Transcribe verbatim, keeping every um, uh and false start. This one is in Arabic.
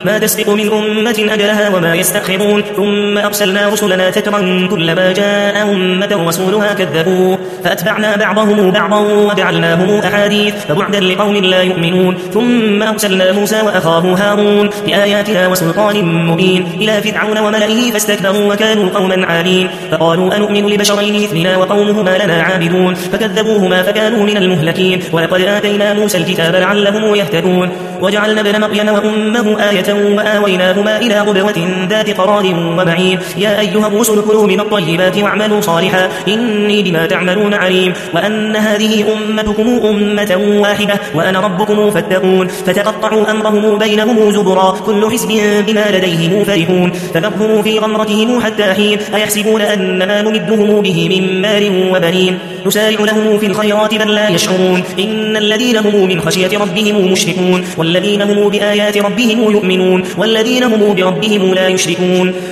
ما تسبق من أمة أجلها وما يستأخرون ثم أرسلنا رسلنا تترا كلما جاء أمة رسولها كذبوه فأتبعنا بعضهم بعضا وجعلناهم أحاديث فبعدا لقوم لا يؤمنون ثم أرسلنا موسى وأخاه هارون بآياتنا وسلطان مبين إلى فرعون وملئه فاستكبروا وكانوا قوما عالين فقالوا أنؤمن لبشرين مثلنا وقومهما لنا عابدون فكذبوهما فكانوا من المهلكين ولقد آتينا موسى الكتاب لعلهم يهتدون وجعلنا ابن مريم وأمه آية وآويناهما إلى ربوة ذات قرار ومعين يا أيها الرسل كلوا من الطيبات واعملوا صالحا إني بما تعملون عليم وأن هذه أمتكم أمة واحدة وأنا ربكم فاتقون فتقطعوا أمرهم بينهم زبرا كل حزب بما لديهم فرحون فذرهم في غمرتهم حتى حين أيحسبون أن ما نمدهم به من مال وبنين نسارع لهم في الخيرات بل لا يشعرون إن الذين هم من خشية ربهم مشفقون والذين هم بآيات ربهم يؤمنون والذين هم بربهم لا يشركون